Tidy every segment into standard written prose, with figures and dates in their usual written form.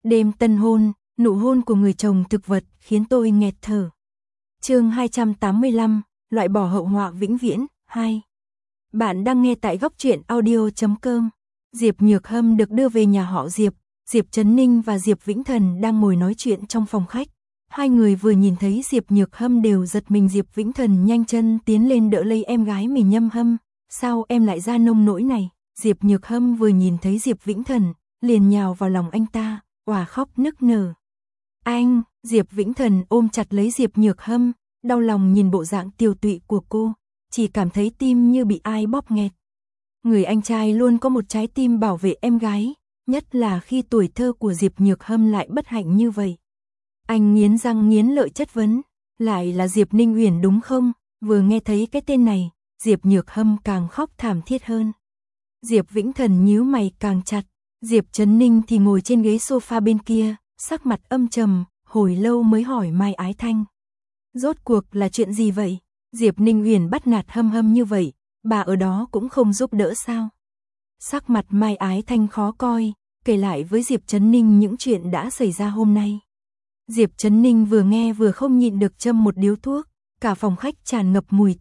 Đêm tân hôn, nụ hôn của người chồng thực vật khiến tôi nghẹt thở. Chương 285, loại bỏ hậu họa vĩnh viễn, 2. Bạn đang nghe tại góc truyện audio.com. Diệp Nhược Hâm được đưa về nhà họ Diệp, Diệp Trấn Ninh và Diệp Vĩnh Thần đang ngồi nói chuyện trong phòng khách. Hai người vừa nhìn thấy Diệp Nhược Hâm đều giật mình. Diệp Vĩnh Thần nhanh chân tiến lên đỡ lấy em gái mình. Nhâm Hâm, sao em lại ra nông nỗi này? Diệp Nhược Hâm vừa nhìn thấy Diệp Vĩnh Thần, liền nhào vào lòng anh ta, òa khóc nức nở. Anh, Diệp Vĩnh Thần ôm chặt lấy Diệp Nhược Hâm, đau lòng nhìn bộ dạng tiều tụy của cô, chỉ cảm thấy tim như bị ai bóp nghẹt. Người anh trai luôn có một trái tim bảo vệ em gái, nhất là khi tuổi thơ của Diệp Nhược Hâm lại bất hạnh như vậy. Anh nghiến răng nghiến lợi chất vấn, lại là Diệp Ninh Uyển đúng không? Vừa nghe thấy cái tên này, Diệp Nhược Hâm càng khóc thảm thiết hơn. Diệp Vĩnh Thần nhíu mày càng chặt, Diệp Trấn Ninh thì ngồi trên ghế sofa bên kia, sắc mặt âm trầm, hồi lâu mới hỏi Mai Ái Thanh. Rốt cuộc là chuyện gì vậy? Diệp Ninh Uyển bắt nạt Hâm Hâm như vậy, bà ở đó cũng không giúp đỡ sao? Sắc mặt Mai Ái Thanh khó coi, kể lại với Diệp Trấn Ninh những chuyện đã xảy ra hôm nay. Diệp Trấn Ninh vừa nghe vừa không nhịn được châm một điếu thuốc, cả phòng khách tràn ngập mùi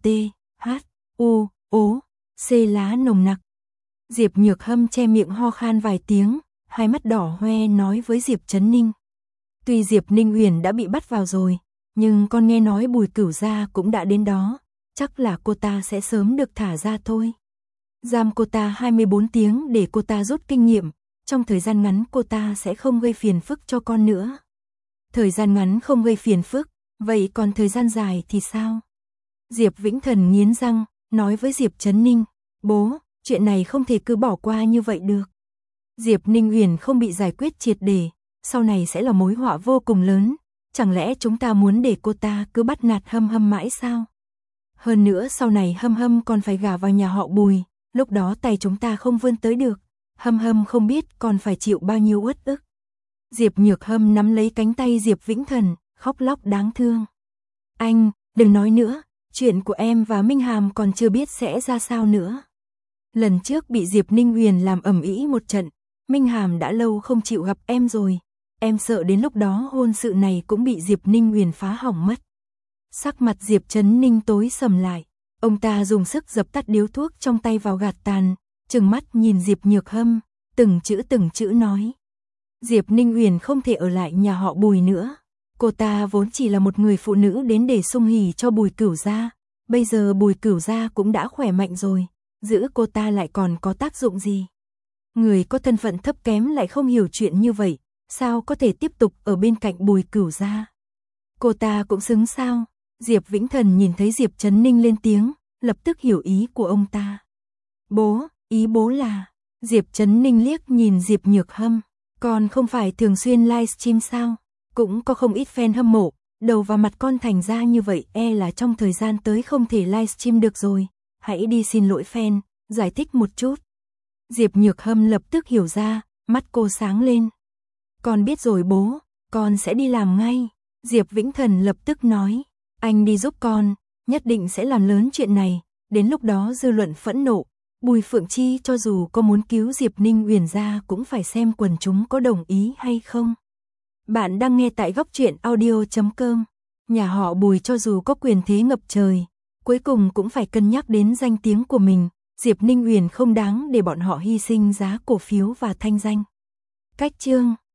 C lá nồng nặc. Diệp Nhược Hâm che miệng ho khan vài tiếng, hai mắt đỏ hoe nói với Diệp Trấn Ninh. Tuy Diệp Ninh Uyển đã bị bắt vào rồi, nhưng con nghe nói Bùi Cửu Gia cũng đã đến đó, chắc là cô ta sẽ sớm được thả ra thôi. Giam cô ta 24 tiếng để cô ta rút kinh nghiệm, trong thời gian ngắn cô ta sẽ không gây phiền phức cho con nữa. Thời gian ngắn không gây phiền phức, vậy còn thời gian dài thì sao? Diệp Vĩnh Thần nghiến răng, nói với Diệp Trấn Ninh, bố, chuyện này không thể cứ bỏ qua như vậy được. Diệp Ninh Uyển không bị giải quyết triệt để, sau này sẽ là mối họa vô cùng lớn, chẳng lẽ chúng ta muốn để cô ta cứ bắt nạt Hâm Hâm mãi sao? Hơn nữa sau này Hâm Hâm còn phải gả vào nhà họ Bùi, lúc đó tay chúng ta không vươn tới được, Hâm Hâm không biết còn phải chịu bao nhiêu uất ức. Diệp Nhược Hâm nắm lấy cánh tay Diệp Vĩnh Thần, khóc lóc đáng thương. Anh, đừng nói nữa, chuyện của em và Minh Hàm còn chưa biết sẽ ra sao nữa. Lần trước bị Diệp Ninh Uyển làm ầm ĩ một trận, Minh Hàm đã lâu không chịu gặp em rồi, em sợ đến lúc đó hôn sự này cũng bị Diệp Ninh Uyển phá hỏng mất. Sắc mặt Diệp Trấn Ninh tối sầm lại, ông ta dùng sức dập tắt điếu thuốc trong tay vào gạt tàn, trừng mắt nhìn Diệp Nhược Hâm, từng chữ nói. Diệp Ninh Uyển không thể ở lại nhà họ Bùi nữa, cô ta vốn chỉ là một người phụ nữ đến để sung hỉ cho Bùi Cửu Gia, bây giờ Bùi Cửu Gia cũng đã khỏe mạnh rồi, giữ cô ta lại còn có tác dụng gì? Người có thân phận thấp kém lại không hiểu chuyện như vậy, sao có thể tiếp tục ở bên cạnh Bùi Cửu Gia? Cô ta cũng xứng sao? Diệp Vĩnh Thần nhìn thấy Diệp Trấn Ninh lên tiếng, lập tức hiểu ý của ông ta. Bố, ý bố là... Diệp Trấn Ninh liếc nhìn Diệp Nhược Hâm, con không phải thường xuyên livestream sao? Cũng có không ít fan hâm mộ, đầu vào mặt con thành ra như vậy là trong thời gian tới không thể livestream được rồi. Hãy đi xin lỗi fan, giải thích một chút. Diệp Nhược Hâm lập tức hiểu ra, mắt cô sáng lên. Con biết rồi bố, con sẽ đi làm ngay. Diệp Vĩnh Thần lập tức nói, anh đi giúp con, nhất định sẽ làm lớn chuyện này, đến lúc đó dư luận phẫn nộ. Bùi Phượng Chi cho dù có muốn cứu Diệp Ninh Uyển ra cũng phải xem quần chúng có đồng ý hay không. Bạn đang nghe tại góc truyện audio.com. Nhà họ Bùi cho dù có quyền thế ngập trời, cuối cùng cũng phải cân nhắc đến danh tiếng của mình. Diệp Ninh Uyển không đáng để bọn họ hy sinh giá cổ phiếu và thanh danh. Cách chương